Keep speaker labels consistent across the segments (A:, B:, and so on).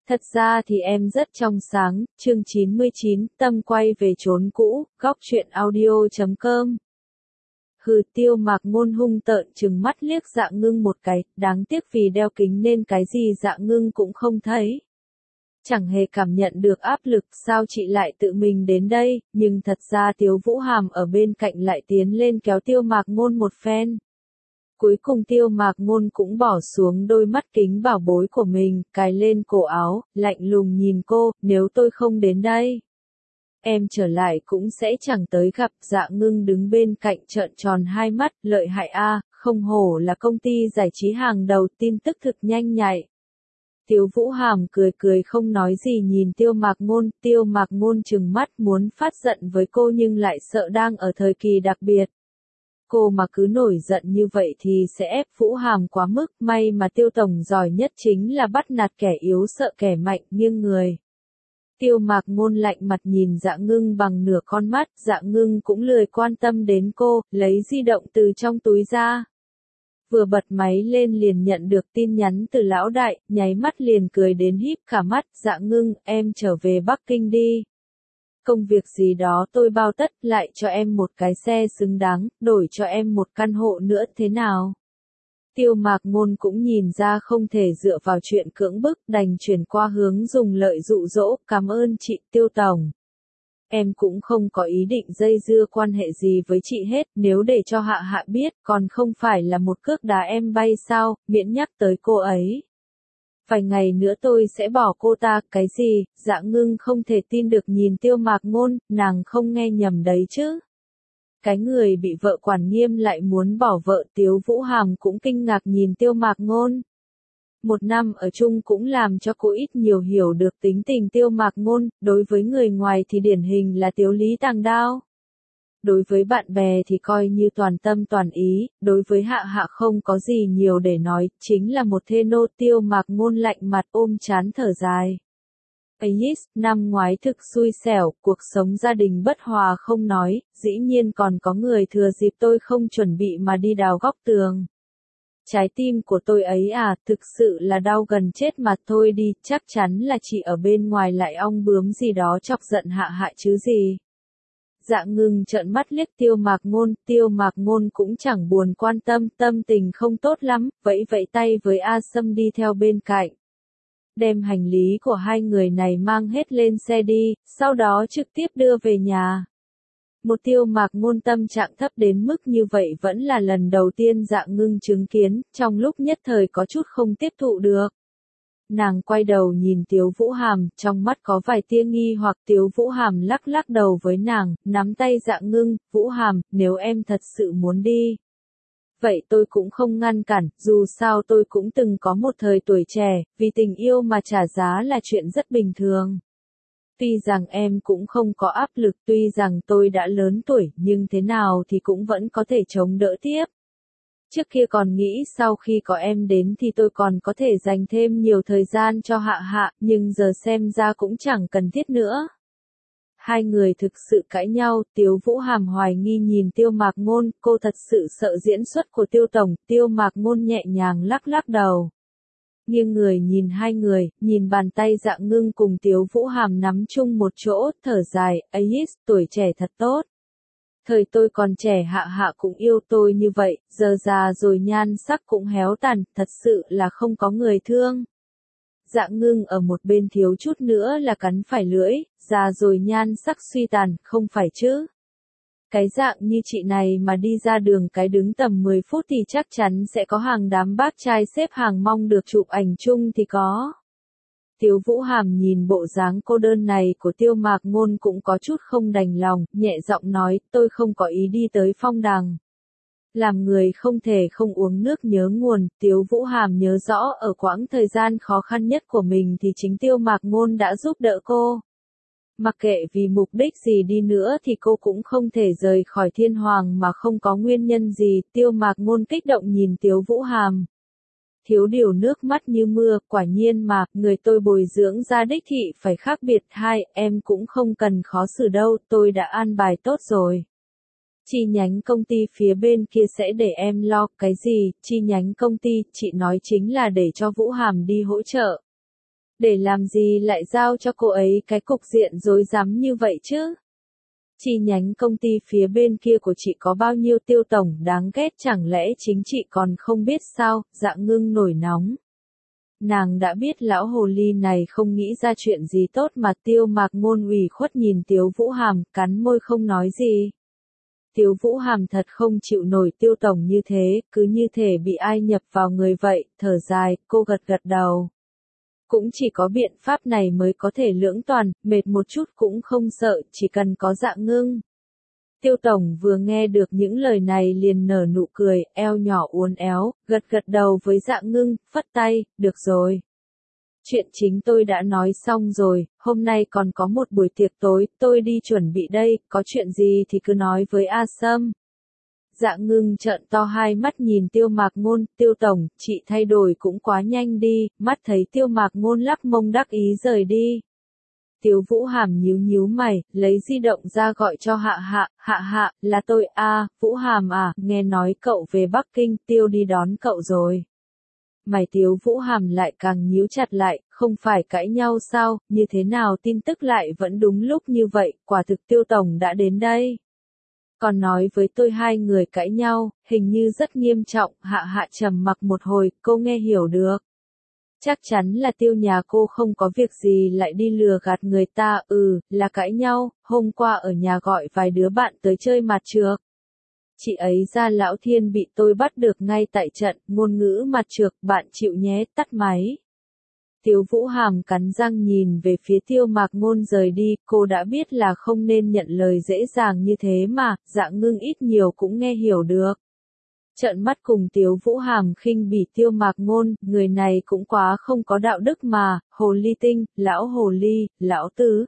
A: Thật ra thì em rất trong sáng, chương 99, Tâm quay về chốn cũ, góc truyện audio.com. Hừ, Tiêu Mạc Ngôn hung tợn trừng mắt liếc Dạ Ngưng một cái, đáng tiếc vì đeo kính nên cái gì Dạ Ngưng cũng không thấy. Chẳng hề cảm nhận được áp lực, sao chị lại tự mình đến đây, nhưng thật ra Tiếu Vũ Hàm ở bên cạnh lại tiến lên kéo Tiêu Mạc Ngôn một phen. Cuối cùng Tiêu Mạc Ngôn cũng bỏ xuống đôi mắt kính bảo bối của mình, cài lên cổ áo, lạnh lùng nhìn cô, nếu tôi không đến đây, em trở lại cũng sẽ chẳng tới gặp. Dạ Ngưng đứng bên cạnh trợn tròn hai mắt, lợi hại a, không hổ là công ty giải trí hàng đầu, tin tức thực nhanh nhạy. Tiếu Vũ Hàm cười cười không nói gì nhìn Tiêu Mạc Ngôn trừng mắt muốn phát giận với cô nhưng lại sợ đang ở thời kỳ đặc biệt. Cô mà cứ nổi giận như vậy thì sẽ ép Vũ Hàm quá mức, may mà Tiêu Tổng giỏi nhất chính là bắt nạt kẻ yếu sợ kẻ mạnh, nghiêng người. Tiêu Mạc Ngôn lạnh mặt nhìn Dạ Ngưng bằng nửa con mắt, Dạ Ngưng cũng lười quan tâm đến cô, lấy di động từ trong túi ra. Vừa bật máy lên liền nhận được tin nhắn từ lão đại, nháy mắt liền cười đến híp cả mắt. Dạ Ngưng, em trở về Bắc Kinh đi. Công việc gì đó tôi bao tất, lại cho em một cái xe xứng đáng, đổi cho em một căn hộ nữa thế nào? Tiêu Mạc Ngôn cũng nhìn ra không thể dựa vào chuyện cưỡng bức, đành chuyển qua hướng dùng lợi dụ dỗ, cảm ơn chị Tiêu Tổng. Em cũng không có ý định dây dưa quan hệ gì với chị hết, nếu để cho Hạ Hạ biết, còn không phải là một cước đá em bay sao, miễn nhắc tới cô ấy. Vài ngày nữa tôi sẽ bỏ cô ta, cái gì? Dạ Ngưng không thể tin được nhìn Tiêu Mạc Ngôn, nàng không nghe nhầm đấy chứ. Cái người bị vợ quản nghiêm lại muốn bỏ vợ. Tiếu Vũ Hàm cũng kinh ngạc nhìn Tiêu Mạc Ngôn. Một năm ở chung cũng làm cho cô ít nhiều hiểu được tính tình Tiêu Mạc Ngôn, đối với người ngoài thì điển hình là Tiếu Lý Tàng Đao. Đối với bạn bè thì coi như toàn tâm toàn ý, đối với Hạ Hạ không có gì nhiều để nói, chính là một thê nô. Tiêu Mạc Ngôn lạnh mặt ôm trán thở dài. Ayis, năm ngoái thực xui xẻo, cuộc sống gia đình bất hòa không nói, dĩ nhiên còn có người thừa dịp tôi không chuẩn bị mà đi đào góc tường. Trái tim của tôi ấy à, thực sự là đau gần chết mà. Thôi đi, chắc chắn là chị ở bên ngoài lại ong bướm gì đó chọc giận Hạ Hạ chứ gì. Dạ Ngưng trợn mắt liếc Tiêu Mạc Ngôn cũng chẳng buồn quan tâm, tâm tình không tốt lắm, vẫy vẫy tay với A Sâm đi theo bên cạnh. Đem hành lý của hai người này mang hết lên xe đi, sau đó trực tiếp đưa về nhà. Một Tiêu Mạc Ngôn tâm trạng thấp đến mức như vậy vẫn là lần đầu tiên Dạ Ngưng chứng kiến, trong lúc nhất thời có chút không tiếp thụ được. Nàng quay đầu nhìn Tiếu Vũ Hàm, trong mắt có vài tia nghi hoặc. Tiếu Vũ Hàm lắc lắc đầu với nàng, nắm tay Dạ Ngưng, Vũ Hàm, nếu em thật sự muốn đi. Vậy tôi cũng không ngăn cản, dù sao tôi cũng từng có một thời tuổi trẻ, vì tình yêu mà trả giá là chuyện rất bình thường. Tuy rằng em cũng không có áp lực, tuy rằng tôi đã lớn tuổi, nhưng thế nào thì cũng vẫn có thể chống đỡ tiếp. Trước kia còn nghĩ sau khi có em đến thì tôi còn có thể dành thêm nhiều thời gian cho Hạ Hạ, nhưng giờ xem ra cũng chẳng cần thiết nữa. Hai người thực sự cãi nhau, Tiếu Vũ Hàm hoài nghi nhìn Tiêu Mạc Ngôn, cô thật sự sợ diễn xuất của Tiêu Tổng. Tiêu Mạc Ngôn nhẹ nhàng lắc lắc đầu. Nghiêng người nhìn hai người, nhìn bàn tay Dạ Ngưng cùng Tiếu Vũ Hàm nắm chung một chỗ, thở dài, Ayis, tuổi trẻ thật tốt. Thời tôi còn trẻ Hạ Hạ cũng yêu tôi như vậy, giờ già rồi nhan sắc cũng héo tàn, thật sự là không có người thương. Dạ Ngưng ở một bên thiếu chút nữa là cắn phải lưỡi, già rồi nhan sắc suy tàn, không phải chứ. Cái dạng như chị này mà đi ra đường cái đứng tầm 10 phút thì chắc chắn sẽ có hàng đám bác trai xếp hàng mong được chụp ảnh chung thì có. Tiếu Vũ Hàm nhìn bộ dáng cô đơn này của Tiêu Mạc Ngôn cũng có chút không đành lòng, nhẹ giọng nói, tôi không có ý đi tới phong đằng. Làm người không thể không uống nước nhớ nguồn. Tiếu Vũ Hàm nhớ rõ ở quãng thời gian khó khăn nhất của mình thì chính Tiêu Mạc Ngôn đã giúp đỡ cô. Mặc kệ vì mục đích gì đi nữa thì cô cũng không thể rời khỏi Thiên Hoàng mà không có nguyên nhân gì. Tiêu Mạc Ngôn kích động nhìn Tiếu Vũ Hàm. Thiếu điều nước mắt như mưa, quả nhiên mà, người tôi bồi dưỡng ra đích thị phải khác biệt. Hai, em cũng không cần khó xử đâu, tôi đã an bài tốt rồi. Chi nhánh công ty phía bên kia sẽ để em lo. Cái gì? Chi nhánh công ty, chị nói chính là để cho Vũ Hàm đi hỗ trợ. Để làm gì lại giao cho cô ấy cái cục diện rối rắm như vậy chứ? Chi nhánh công ty phía bên kia của chị có bao nhiêu Tiêu tổng đáng ghét, chẳng lẽ chính chị còn không biết sao? Dạ Ngưng nổi nóng. Nàng đã biết lão hồ ly này không nghĩ ra chuyện gì tốt mà. Tiêu Mạc Ngôn ủy khuất nhìn Tiếu Vũ Hàm, cắn môi không nói gì. Tiếu Vũ Hàm thật không chịu nổi Tiêu tổng như thế, cứ như thể bị ai nhập vào người vậy, thở dài, cô gật gật đầu. Cũng chỉ có biện pháp này mới có thể lưỡng toàn, mệt một chút cũng không sợ, chỉ cần có Dạ Ngưng. Tiêu tổng vừa nghe được những lời này liền nở nụ cười, eo nhỏ uốn éo, gật gật đầu với Dạ Ngưng, phất tay, được rồi. Chuyện chính tôi đã nói xong rồi, hôm nay còn có một buổi tiệc tối, tôi đi chuẩn bị đây, có chuyện gì thì cứ nói với A Sâm. Dạ Ngưng trợn to hai mắt nhìn Tiêu Mạc Ngôn, Tiêu tổng, chị thay đổi cũng quá nhanh đi, mắt thấy Tiêu Mạc Ngôn lắc mông đắc ý rời đi. Tiếu Vũ Hàm nhíu nhíu mày, lấy di động ra gọi cho Hạ, là tôi Vũ Hàm à, nghe nói cậu về Bắc Kinh, Tiêu đi đón cậu rồi. Mày Tiếu Vũ Hàm lại càng nhíu chặt lại, không phải cãi nhau sao, như thế nào tin tức lại vẫn đúng lúc như vậy, quả thực Tiêu tổng đã đến đây. Còn nói với tôi hai người cãi nhau, hình như rất nghiêm trọng, Hạ trầm mặc một hồi, cô nghe hiểu được. Chắc chắn là Tiêu nhà cô không có việc gì lại đi lừa gạt người ta, là cãi nhau, hôm qua ở nhà gọi vài đứa bạn tới chơi mặt trược. Chị ấy ra Lão Thiên bị tôi bắt được ngay tại trận, ngôn ngữ mặt trược, bạn chịu nhé, tắt máy. Tiếu Vũ Hàm cắn răng nhìn về phía Tiêu Mạc Ngôn rời đi, cô đã biết là không nên nhận lời dễ dàng như thế mà, Dạ Ngưng ít nhiều cũng nghe hiểu được. Trợn mắt cùng Tiếu Vũ Hàm khinh bỉ Tiêu Mạc Ngôn, người này cũng quá không có đạo đức mà, hồ ly tinh, lão hồ ly, lão tứ.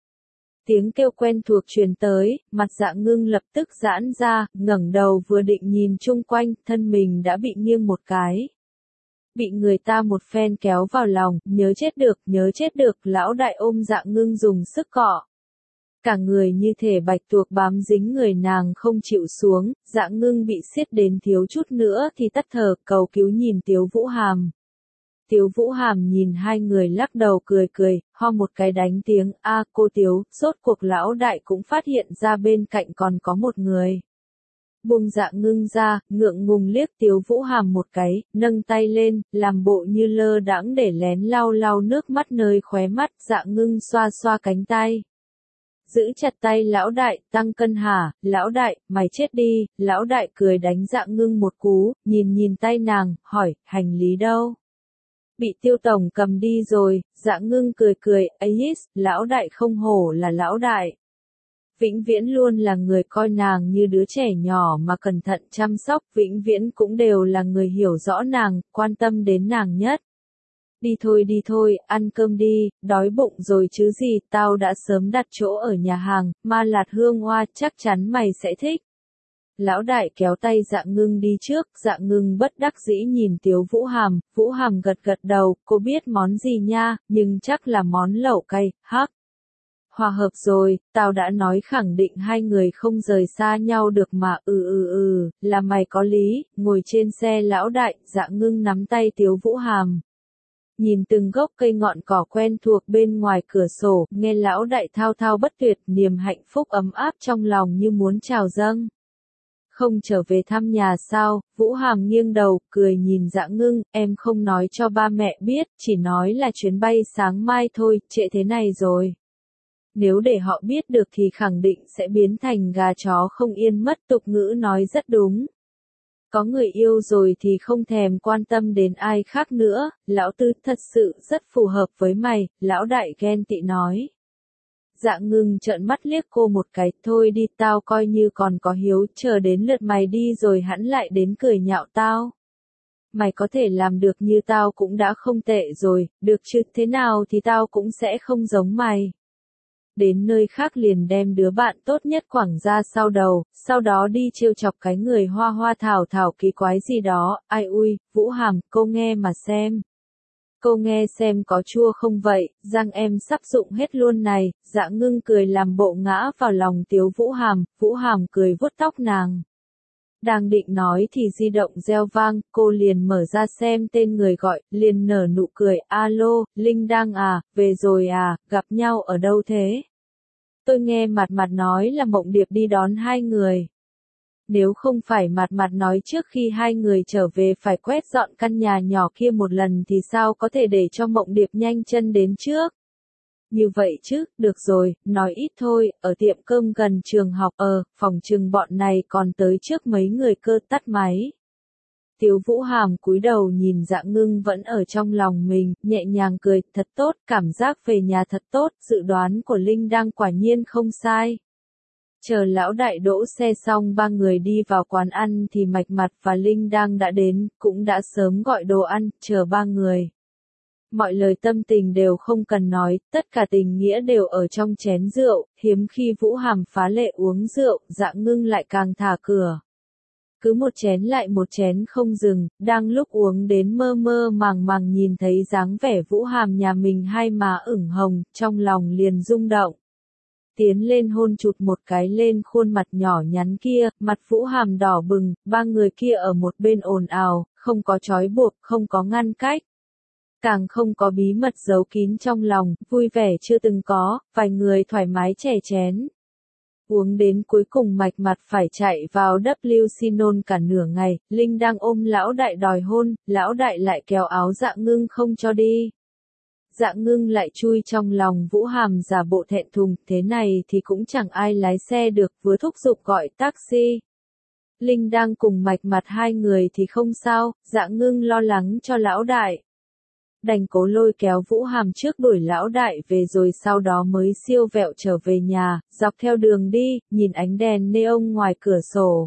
A: Tiếng kêu quen thuộc truyền tới, mặt Dạ Ngưng lập tức giãn ra, ngẩng đầu vừa định nhìn chung quanh, thân mình đã bị nghiêng một cái. Bị người ta một phen kéo vào lòng, nhớ chết được, lão đại ôm Dạ Ngưng dùng sức cọ. Cả người như thể bạch tuộc bám dính người nàng không chịu xuống, Dạ Ngưng bị siết đến thiếu chút nữa thì tắt thở, cầu cứu nhìn Tiếu Vũ Hàm. Tiếu Vũ Hàm nhìn hai người lắc đầu cười, ho một cái đánh tiếng, cô Tiếu, rốt cuộc lão đại cũng phát hiện ra bên cạnh còn có một người. Buông Dạ Ngưng ra, ngượng ngùng liếc Tiếu Vũ Hàm một cái, nâng tay lên, làm bộ như lơ đãng để lén lau nước mắt nơi khóe mắt, Dạ Ngưng xoa xoa cánh tay. Giữ chặt tay lão đại, tăng cân hả, lão đại, mày chết đi, lão đại cười đánh Dạ Ngưng một cú, nhìn tay nàng, hỏi, hành lý đâu? Bị Tiêu tổng cầm đi rồi, Dạ Ngưng cười, lão đại không hổ là lão đại. Vĩnh viễn luôn là người coi nàng như đứa trẻ nhỏ mà cẩn thận chăm sóc, vĩnh viễn cũng đều là người hiểu rõ nàng, quan tâm đến nàng nhất. Đi thôi, ăn cơm đi, đói bụng rồi chứ gì, tao đã sớm đặt chỗ ở nhà hàng, Ma Lạt Hương Hoa, chắc chắn mày sẽ thích. Lão đại kéo tay Dạ Ngưng đi trước, Dạ Ngưng bất đắc dĩ nhìn Tiếu Vũ Hàm gật đầu, cô biết món gì nha, nhưng chắc là món lẩu cay, hắc. Hòa hợp rồi, tao đã nói khẳng định hai người không rời xa nhau được mà, là mày có lý, ngồi trên xe lão đại, Dạ Ngưng nắm tay Tiếu Vũ Hàm. Nhìn từng gốc cây ngọn cỏ quen thuộc bên ngoài cửa sổ, nghe lão đại thao thao bất tuyệt, niềm hạnh phúc ấm áp trong lòng như muốn trào dâng. Không trở về thăm nhà sao, Vũ Hàm nghiêng đầu, cười nhìn Dạ Ngưng, em không nói cho ba mẹ biết, chỉ nói là chuyến bay sáng mai thôi, trễ thế này rồi. Nếu để họ biết được thì khẳng định sẽ biến thành gà chó không yên mất, tục ngữ nói rất đúng. Có người yêu rồi thì không thèm quan tâm đến ai khác nữa, lão tư thật sự rất phù hợp với mày, lão đại ghen tị nói. Dạ Ngưng trợn mắt liếc cô một cái, thôi đi tao coi như còn có hiếu, chờ đến lượt mày đi rồi hắn lại đến cười nhạo tao. Mày có thể làm được như tao cũng đã không tệ rồi, được chứ, thế nào thì tao cũng sẽ không giống mày. Đến nơi khác liền đem đứa bạn tốt nhất quẳng ra sau đầu, sau đó đi trêu chọc cái người hoa thảo kỳ quái gì đó, ai ui, Vũ Hàm, cô nghe mà xem. Cô nghe xem có chua không vậy, răng em sắp rụng hết luôn này, Dạ Ngưng cười làm bộ ngã vào lòng Tiếu Vũ Hàm cười vuốt tóc nàng. Đang định nói thì di động reo vang, cô liền mở ra xem tên người gọi, liền nở nụ cười, alo, Linh đang à, về rồi à, gặp nhau ở đâu thế? Tôi nghe Mặt Mặt nói là Mộng Điệp đi đón hai người. Nếu không phải Mặt Mặt nói trước khi hai người trở về phải quét dọn căn nhà nhỏ kia một lần thì sao có thể để cho Mộng Điệp nhanh chân đến trước? Như vậy chứ, được rồi, nói ít thôi, ở tiệm cơm gần trường học, phòng trừng bọn này còn tới trước mấy người cơ. Tắt máy. Tiếu Vũ Hàm cúi đầu nhìn Dạ Ngưng vẫn ở trong lòng mình, nhẹ nhàng cười, thật tốt, cảm giác về nhà thật tốt, dự đoán của Linh đang quả nhiên không sai. Chờ lão đại đỗ xe xong ba người đi vào quán ăn thì Mạch Mặt và Linh đang đã đến, cũng đã sớm gọi đồ ăn, chờ ba người. Mọi lời tâm tình đều không cần nói, tất cả tình nghĩa đều ở trong chén rượu, hiếm khi Vũ Hàm phá lệ uống rượu, Dạ Ngưng lại càng thả cửa. Cứ một chén lại một chén không dừng, đang lúc uống đến mơ mơ màng màng nhìn thấy dáng vẻ Vũ Hàm nhà mình hai má ửng hồng, trong lòng liền rung động. Tiến lên hôn chụt một cái lên khuôn mặt nhỏ nhắn kia, mặt Vũ Hàm đỏ bừng, ba người kia ở một bên ồn ào, không có trói buộc, không có ngăn cách. Càng không có bí mật giấu kín trong lòng, vui vẻ chưa từng có, vài người thoải mái chè chén. Uống đến cuối cùng Mạch Mặt phải chạy vào WC nôn cả nửa ngày, Linh đang ôm lão đại đòi hôn, lão đại lại kéo áo Dạ Ngưng không cho đi. Dạ Ngưng lại chui trong lòng Vũ Hàm giả bộ thẹn thùng, thế này thì cũng chẳng ai lái xe được, vừa thúc giục gọi taxi. Linh đang cùng Mạch Mặt hai người thì không sao, Dạ Ngưng lo lắng cho lão đại. Đành cố lôi kéo Vũ Hàm trước đuổi lão đại về rồi sau đó mới siêu vẹo trở về nhà, dọc theo đường đi, nhìn ánh đèn neon ngoài cửa sổ.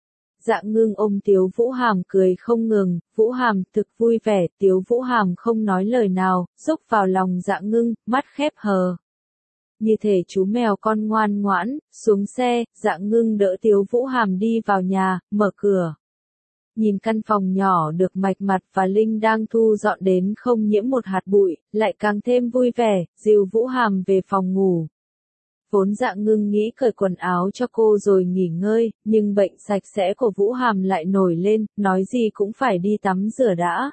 A: Dạ Ngưng ôm Tiếu Vũ Hàm cười không ngừng, Vũ Hàm thực vui vẻ, Tiếu Vũ Hàm không nói lời nào, rúc vào lòng Dạ Ngưng, mắt khép hờ. Như thể chú mèo con ngoan ngoãn, xuống xe, Dạ Ngưng đỡ Tiếu Vũ Hàm đi vào nhà, mở cửa. Nhìn căn phòng nhỏ được Mạch Mặt và Linh đang thu dọn đến không nhiễm một hạt bụi, lại càng thêm vui vẻ, dìu Vũ Hàm về phòng ngủ. Vốn Dạ Ngưng nghĩ cởi quần áo cho cô rồi nghỉ ngơi, nhưng bệnh sạch sẽ của Vũ Hàm lại nổi lên, nói gì cũng phải đi tắm rửa đã.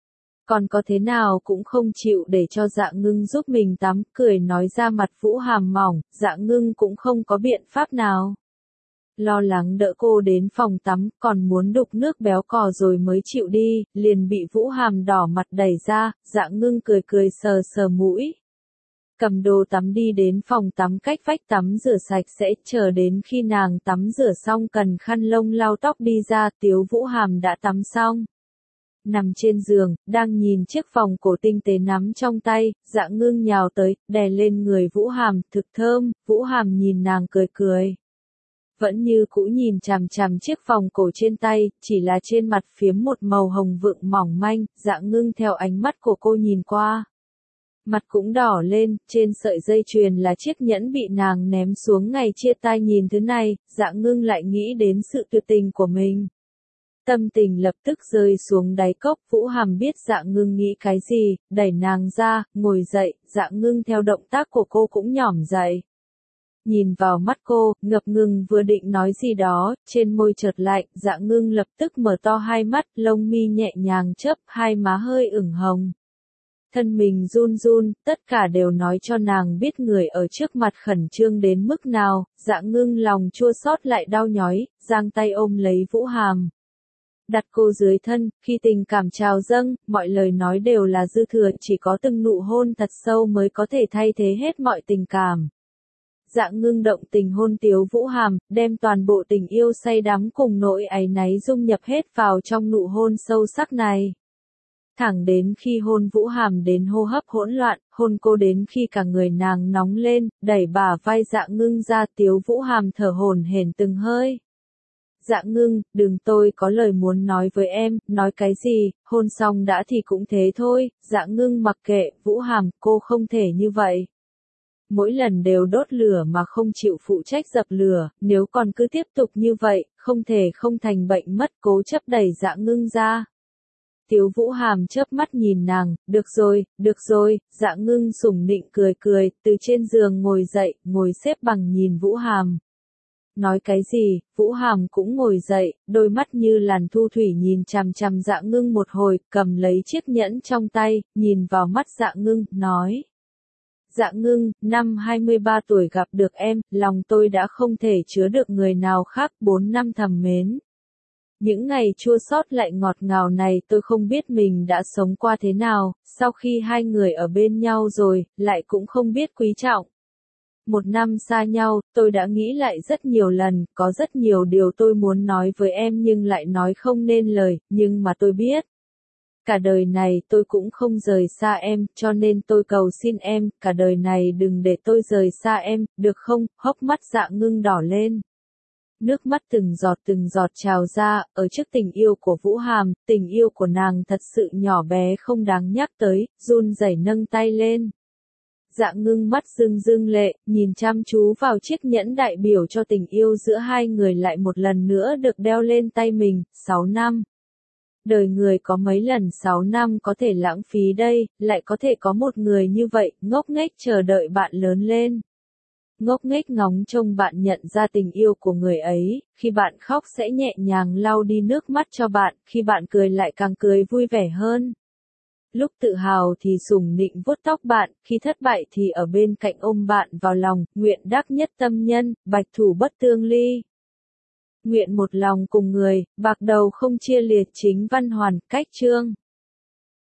A: Còn có thế nào cũng không chịu để cho Dạ Ngưng giúp mình tắm, cười nói ra mặt Vũ Hàm mỏng, Dạ Ngưng cũng không có biện pháp nào. Lo lắng đỡ cô đến phòng tắm, còn muốn đục nước béo cò rồi mới chịu đi, liền bị Vũ Hàm đỏ mặt đẩy ra, Dạ Ngưng cười cười sờ sờ mũi. Cầm đồ tắm đi đến phòng tắm cách vách tắm rửa sạch sẽ, chờ đến khi nàng tắm rửa xong cần khăn lông lau tóc đi ra, Tiếu Vũ Hàm đã tắm xong. Nằm trên giường, đang nhìn chiếc vòng cổ tinh tế nắm trong tay, Dạ Ngưng nhào tới, đè lên người Vũ Hàm, thực thơm, Vũ Hàm nhìn nàng cười cười. Vẫn như cũ nhìn chằm chằm chiếc vòng cổ trên tay, chỉ là trên mặt phiếm một màu hồng vượng mỏng manh, Dạ Ngưng theo ánh mắt của cô nhìn qua. Mặt cũng đỏ lên, trên sợi dây chuyền là chiếc nhẫn bị nàng ném xuống ngày chia tay, nhìn thứ này, Dạ Ngưng lại nghĩ đến sự tuyệt tình của mình. Tâm tình lập tức rơi xuống đáy cốc, Vũ Hàm biết Dạ Ngưng nghĩ cái gì, đẩy nàng ra, ngồi dậy, Dạ Ngưng theo động tác của cô cũng nhỏm dậy. Nhìn vào mắt cô, ngập ngừng vừa định nói gì đó, trên môi chợt lạnh, Dạ Ngưng lập tức mở to hai mắt, lông mi nhẹ nhàng chớp, hai má hơi ửng hồng. Thân mình run run, tất cả đều nói cho nàng biết người ở trước mặt khẩn trương đến mức nào, Dạ Ngưng lòng chua xót lại đau nhói, giang tay ôm lấy Vũ Hàm. Đặt cô dưới thân, khi tình cảm trào dâng, mọi lời nói đều là dư thừa, chỉ có từng nụ hôn thật sâu mới có thể thay thế hết mọi tình cảm. Dạ Ngưng động tình hôn Tiếu Vũ Hàm, đem toàn bộ tình yêu say đắm cùng nỗi áy náy dung nhập hết vào trong nụ hôn sâu sắc này. Thẳng đến khi hôn Vũ Hàm đến hô hấp hỗn loạn, hôn cô đến khi cả người nàng nóng lên, đẩy bả vai Dạ Ngưng ra, Tiếu Vũ Hàm thở hổn hển từng hơi. Dạ Ngưng, đừng, tôi có lời muốn nói với em, nói cái gì, hôn xong đã thì cũng thế thôi, Dạ Ngưng mặc kệ, Vũ Hàm, cô không thể như vậy. Mỗi lần đều đốt lửa mà không chịu phụ trách dập lửa, nếu còn cứ tiếp tục như vậy, không thể không thành bệnh mất, cố chấp đẩy Dạ Ngưng ra. Tiếu Vũ Hàm chớp mắt nhìn nàng, được rồi, Dạ Ngưng sủng nịnh cười cười, từ trên giường ngồi dậy, ngồi xếp bằng nhìn Vũ Hàm. Nói cái gì, Vũ Hàm cũng ngồi dậy, đôi mắt như làn thu thủy nhìn chằm chằm Dạ Ngưng một hồi, cầm lấy chiếc nhẫn trong tay, nhìn vào mắt Dạ Ngưng, nói. Dạ Ngưng, năm 23 tuổi gặp được em, lòng tôi đã không thể chứa được người nào khác, 4 năm thầm mến. Những ngày chua xót lại ngọt ngào này tôi không biết mình đã sống qua thế nào, sau khi hai người ở bên nhau rồi, lại cũng không biết quý trọng. 1 năm xa nhau, tôi đã nghĩ lại rất nhiều lần, có rất nhiều điều tôi muốn nói với em nhưng lại nói không nên lời, nhưng mà tôi biết. Cả đời này tôi cũng không rời xa em, cho nên tôi cầu xin em, cả đời này đừng để tôi rời xa em, được không? Hốc mắt Dạ Ngưng đỏ lên. Nước mắt từng giọt trào ra, ở trước tình yêu của Vũ Hàm, tình yêu của nàng thật sự nhỏ bé không đáng nhắc tới, run rẩy nâng tay lên. Dạ Ngưng mắt rưng rưng lệ, nhìn chăm chú vào chiếc nhẫn đại biểu cho tình yêu giữa hai người lại một lần nữa được đeo lên tay mình, 6 năm. Đời người có mấy lần 6 năm có thể lãng phí đây, lại có thể có một người như vậy, ngốc nghếch chờ đợi bạn lớn lên. Ngốc nghếch ngóng trông bạn nhận ra tình yêu của người ấy, khi bạn khóc sẽ nhẹ nhàng lau đi nước mắt cho bạn, khi bạn cười lại càng cười vui vẻ hơn. Lúc tự hào thì sủng nịnh vuốt tóc bạn, khi thất bại thì ở bên cạnh ôm bạn vào lòng, nguyện đắc nhất tâm nhân, bạch thủ bất tương ly. Nguyện một lòng cùng người, bạc đầu không chia liệt chính văn hoàn, cách chương.